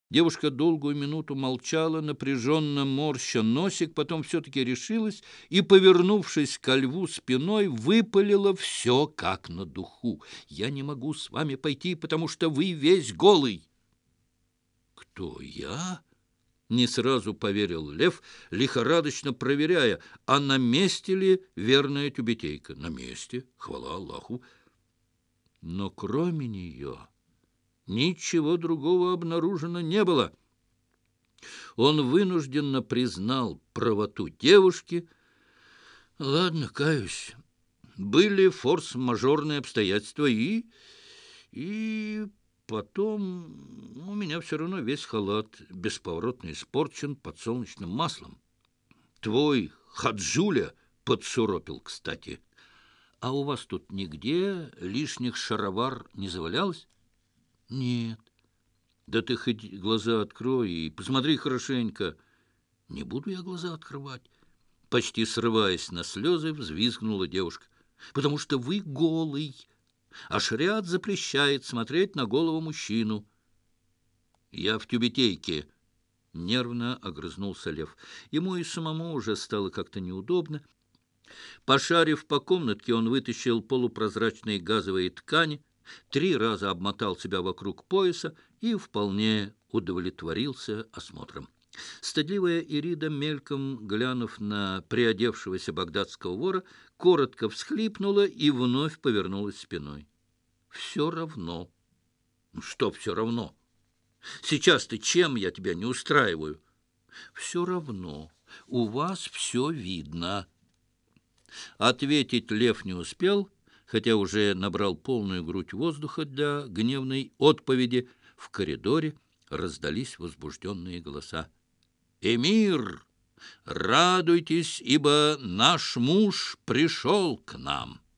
Девушка долгую минуту молчала, напряженно морща носик, потом все-таки решилась и, повернувшись ко льву спиной, выпалила все как на духу. «Я не могу с вами пойти, потому что вы весь голый». «Кто я?» — не сразу поверил лев, лихорадочно проверяя, а на месте ли верная тюбетейка. На месте, хвала Аллаху. Но кроме нее ничего другого обнаружено не было. Он вынужденно признал правоту девушки. «Ладно, каюсь. Были форс-мажорные обстоятельства, и потом у меня все равно весь халат бесповоротно испорчен подсолнечным маслом. Твой Хаджуля подсуропил, кстати. А у вас тут нигде лишних шаровар не завалялось?» «Нет». «Да ты хоть глаза открой и посмотри хорошенько». «Не буду я глаза открывать». Почти срываясь на слезы, взвизгнула девушка. «Потому что вы голый, а шариат запрещает смотреть на голого мужчину». «Я в тюбетейке», — нервно огрызнулся лев. Ему и самому уже стало как-то неудобно. Пошарив по комнатке, он вытащил полупрозрачные газовые ткани, 3 раза обмотал себя вокруг пояса и вполне удовлетворился осмотром. Стыдливая Ирида, мельком глянув на приодевшегося багдадского вора, коротко всхлипнула и вновь повернулась спиной. «Все равно». «Что все равно? Сейчас ты чем я тебя не устраиваю?» «Все равно. У вас все видно». Ответить лев не успел, хотя уже набрал полную грудь воздуха для гневной отповеди. В коридоре раздались возбужденные голоса. «Эмир, радуйтесь, ибо наш муж пришел к нам».